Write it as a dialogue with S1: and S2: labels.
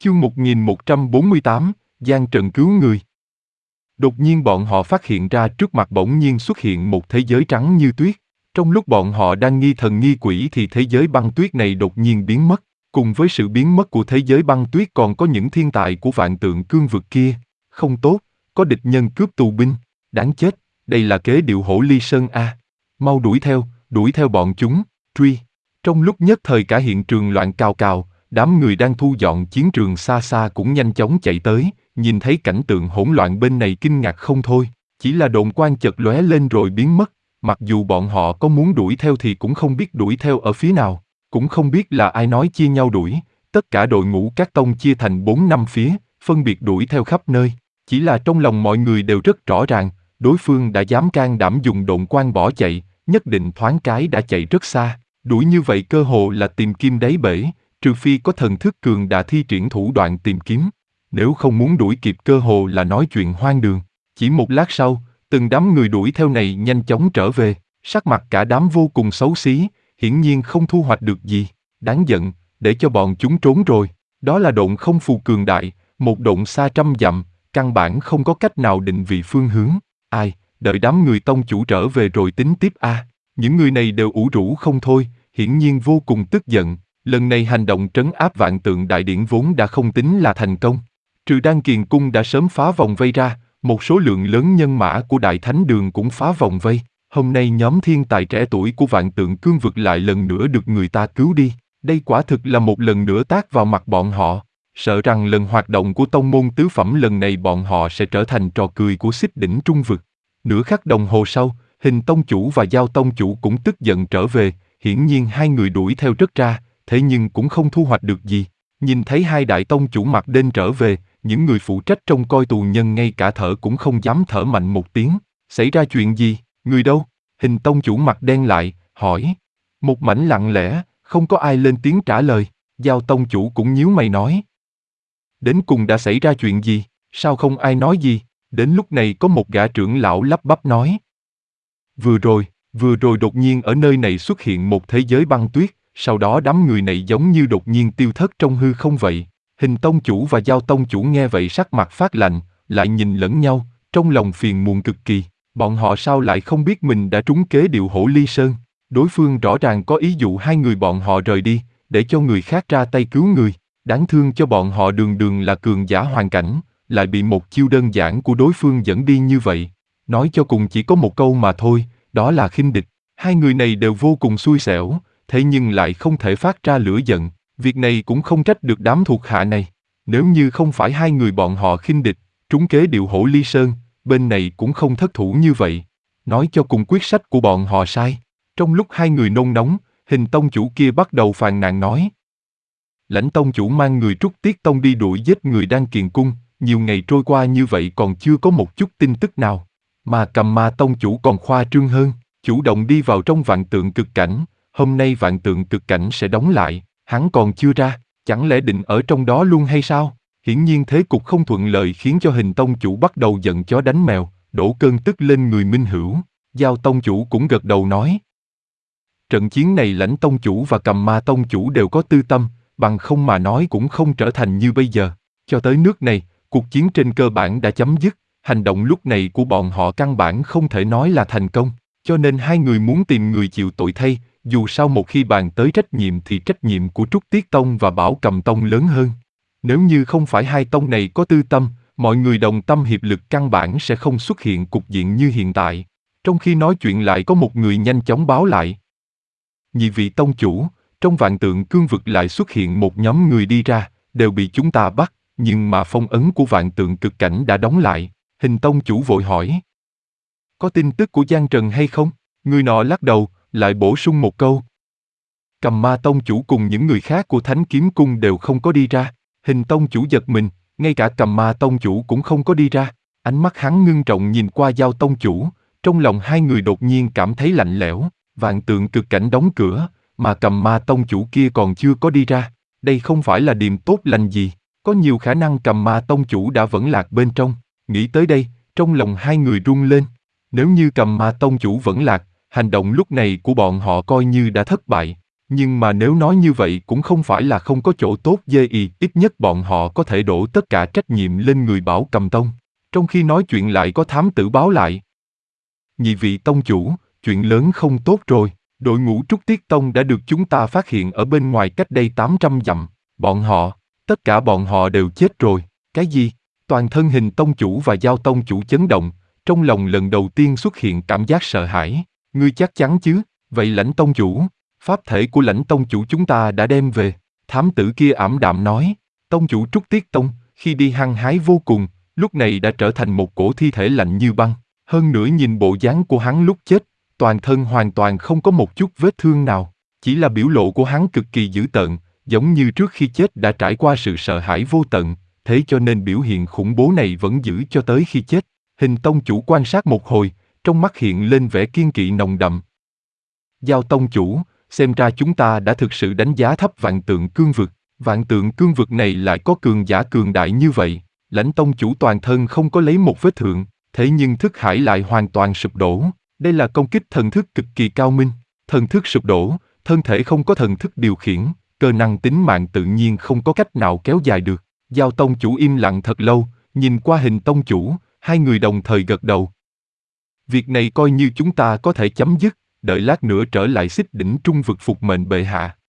S1: Chương 1148, Giang Trần cứu người. Đột nhiên bọn họ phát hiện ra trước mặt bỗng nhiên xuất hiện một thế giới trắng như tuyết. Trong lúc bọn họ đang nghi thần nghi quỷ thì thế giới băng tuyết này đột nhiên biến mất. Cùng với sự biến mất của thế giới băng tuyết còn có những thiên tài của vạn tượng cương vực kia. Không tốt, có địch nhân cướp tù binh. Đáng chết, đây là kế điệu hổ ly sơn a. Mau đuổi theo bọn chúng, truy. Trong lúc nhất thời cả hiện trường loạn cào cào, đám người đang thu dọn chiến trường xa xa cũng nhanh chóng chạy tới, nhìn thấy cảnh tượng hỗn loạn bên này kinh ngạc không thôi, chỉ là độn quang chợt lóe lên rồi biến mất, mặc dù bọn họ có muốn đuổi theo thì cũng không biết đuổi theo ở phía nào, cũng không biết là ai nói chia nhau đuổi, tất cả đội ngũ các tông chia thành 4-5 phía, phân biệt đuổi theo khắp nơi, chỉ là trong lòng mọi người đều rất rõ ràng, đối phương đã dám can đảm dùng độn quang bỏ chạy, nhất định thoáng cái đã chạy rất xa, đuổi như vậy cơ hồ là tìm kim đáy bể. Trừ phi có thần thức cường đã thi triển thủ đoạn tìm kiếm, nếu không muốn đuổi kịp cơ hồ là nói chuyện hoang đường. Chỉ một lát sau, từng đám người đuổi theo này nhanh chóng trở về, sắc mặt cả đám vô cùng xấu xí, hiển nhiên không thu hoạch được gì. Đáng giận, để cho bọn chúng trốn rồi. Đó là độn không phù cường đại, một độn xa trăm dặm, căn bản không có cách nào định vị phương hướng. Ai, đợi đám người tông chủ trở về rồi tính tiếp a. Những người này đều ủ rũ không thôi, hiển nhiên vô cùng tức giận. Lần này hành động trấn áp vạn tượng đại điển vốn đã không tính là thành công. Trừ Đan Kiền Cung đã sớm phá vòng vây ra, một số lượng lớn nhân mã của Đại Thánh Đường cũng phá vòng vây. Hôm nay nhóm thiên tài trẻ tuổi của vạn tượng cương vực lại lần nữa được người ta cứu đi. Đây quả thực là một lần nữa tát vào mặt bọn họ. Sợ rằng lần hoạt động của tông môn tứ phẩm lần này bọn họ sẽ trở thành trò cười của Xích Đỉnh Trung Vực. Nửa khắc đồng hồ sau, Hình Tông Chủ và Giao Tông Chủ cũng tức giận trở về, hiển nhiên hai người đuổi theo rất ra. Thế nhưng cũng không thu hoạch được gì. Nhìn thấy hai đại tông chủ mặc đen trở về, những người phụ trách trông coi tù nhân ngay cả thở cũng không dám thở mạnh một tiếng. Xảy ra chuyện gì, người đâu? Hình tông chủ mặc đen lại, hỏi. Một mảnh lặng lẽ, không có ai lên tiếng trả lời. Giao tông chủ cũng nhíu mày nói. Đến cùng đã xảy ra chuyện gì, sao không ai nói gì? Đến lúc này có một gã trưởng lão lắp bắp nói. Vừa rồi đột nhiên ở nơi này xuất hiện một thế giới băng tuyết. Sau đó đám người này giống như đột nhiên tiêu thất trong hư không vậy. Hình tông chủ và Giao tông chủ nghe vậy sắc mặt phát lạnh, lại nhìn lẫn nhau, trong lòng phiền muộn cực kỳ. Bọn họ sao lại không biết mình đã trúng kế điệu hổ ly sơn? Đối phương rõ ràng có ý dụ hai người bọn họ rời đi, để cho người khác ra tay cứu người. Đáng thương cho bọn họ đường đường là cường giả hoàn cảnh, lại bị một chiêu đơn giản của đối phương dẫn đi như vậy. Nói cho cùng chỉ có một câu mà thôi, đó là khinh địch. Hai người này đều vô cùng xui xẻo. Thế nhưng lại không thể phát ra lửa giận, việc này cũng không trách được đám thuộc hạ này. Nếu như không phải hai người bọn họ khinh địch, trúng kế điệu hổ ly sơn, bên này cũng không thất thủ như vậy. Nói cho cùng quyết sách của bọn họ sai. Trong lúc hai người nôn nóng, Hình tông chủ kia bắt đầu phàn nàn nói. Lãnh tông chủ mang người Trúc Tiết Tông đi đuổi giết người Đan Kiền Cung, nhiều ngày trôi qua như vậy còn chưa có một chút tin tức nào. Mà Cầm Ma tông chủ còn khoa trương hơn, chủ động đi vào trong vạn tượng cực cảnh. Hôm nay vạn tượng cực cảnh sẽ đóng lại, hắn còn chưa ra, chẳng lẽ định ở trong đó luôn hay sao? Hiển nhiên thế cục không thuận lợi khiến cho Hình tông chủ bắt đầu giận chó đánh mèo, đổ cơn tức lên người Minh Hữu. Giao tông chủ cũng gật đầu nói. Trận chiến này Lãnh tông chủ và Cầm Ma tông chủ đều có tư tâm, bằng không mà nói cũng không trở thành như bây giờ. Cho tới nước này, cuộc chiến trên cơ bản đã chấm dứt, hành động lúc này của bọn họ căn bản không thể nói là thành công, cho nên hai người muốn tìm người chịu tội thay. Dù sao một khi bàn tới trách nhiệm thì trách nhiệm của Trúc Tiết Tông và Bảo Cầm Tông lớn hơn. Nếu như không phải hai tông này có tư tâm, mọi người đồng tâm hiệp lực căn bản sẽ không xuất hiện cục diện như hiện tại. Trong khi nói chuyện lại có một người nhanh chóng báo lại. Nhị vị tông chủ, trong vạn tượng cương vực lại xuất hiện một nhóm người đi ra, đều bị chúng ta bắt, nhưng mà phong ấn của vạn tượng cực cảnh đã đóng lại. Hình tông chủ vội hỏi. Có tin tức của Giang Trần hay không? Người nọ lắc đầu, lại bổ sung một câu. Cầm Ma tông chủ cùng những người khác của Thánh Kiếm Cung đều không có đi ra. Hình tông chủ giật mình, ngay cả Cầm Ma tông chủ cũng không có đi ra. Ánh mắt hắn ngưng trọng nhìn qua Giao tông chủ, trong lòng hai người đột nhiên cảm thấy lạnh lẽo. Vạn tượng cực cảnh đóng cửa, mà Cầm Ma tông chủ kia còn chưa có đi ra. Đây không phải là điềm tốt lành gì. Có nhiều khả năng Cầm Ma tông chủ đã vẫn lạc bên trong. Nghĩ tới đây, trong lòng hai người run lên. Nếu như Cầm Ma tông chủ vẫn lạc, hành động lúc này của bọn họ coi như đã thất bại. Nhưng mà nếu nói như vậy cũng không phải là không có chỗ tốt dê ít nhất bọn họ có thể đổ tất cả trách nhiệm lên người Bảo Cầm Tông. Trong khi nói chuyện lại có thám tử báo lại. Nhị vị tông chủ, chuyện lớn không tốt rồi, đội ngũ Trúc Tiết Tông đã được chúng ta phát hiện ở bên ngoài cách đây 800 dặm, tất cả bọn họ đều chết rồi, cái gì? Toàn thân Hình tông chủ và Giao tông chủ chấn động, trong lòng lần đầu tiên xuất hiện cảm giác sợ hãi, ngươi chắc chắn chứ, vậy Lãnh tông chủ, pháp thể của Lãnh tông chủ chúng ta đã đem về, thám tử kia ảm đạm nói, tông chủ Trúc Tiết Tông, khi đi hăng hái vô cùng, lúc này đã trở thành một cổ thi thể lạnh như băng. Hơn nữa nhìn bộ dáng của hắn lúc chết, toàn thân hoàn toàn không có một chút vết thương nào, chỉ là biểu lộ của hắn cực kỳ dữ tợn, giống như trước khi chết đã trải qua sự sợ hãi vô tận, thế cho nên biểu hiện khủng bố này vẫn giữ cho tới khi chết. Hình tông chủ quan sát một hồi, trong mắt hiện lên vẻ kiên kỵ nồng đậm. Giao tông chủ, xem ra chúng ta đã thực sự đánh giá thấp Vạn Tượng Cương Vực. Vạn Tượng Cương Vực này lại có cường giả cường đại như vậy. Lãnh tông chủ toàn thân không có lấy một vết thương, thế nhưng thức hải lại hoàn toàn sụp đổ. Đây là công kích thần thức cực kỳ cao minh. Thần thức sụp đổ, thân thể không có thần thức điều khiển, cơ năng tính mạng tự nhiên không có cách nào kéo dài được. Giao tông chủ im lặng thật lâu, nhìn qua Hình tông chủ, hai người đồng thời gật đầu. Việc này coi như chúng ta có thể chấm dứt, đợi lát nữa trở lại Xích Đỉnh Trung vực phục mệnh bệ hạ.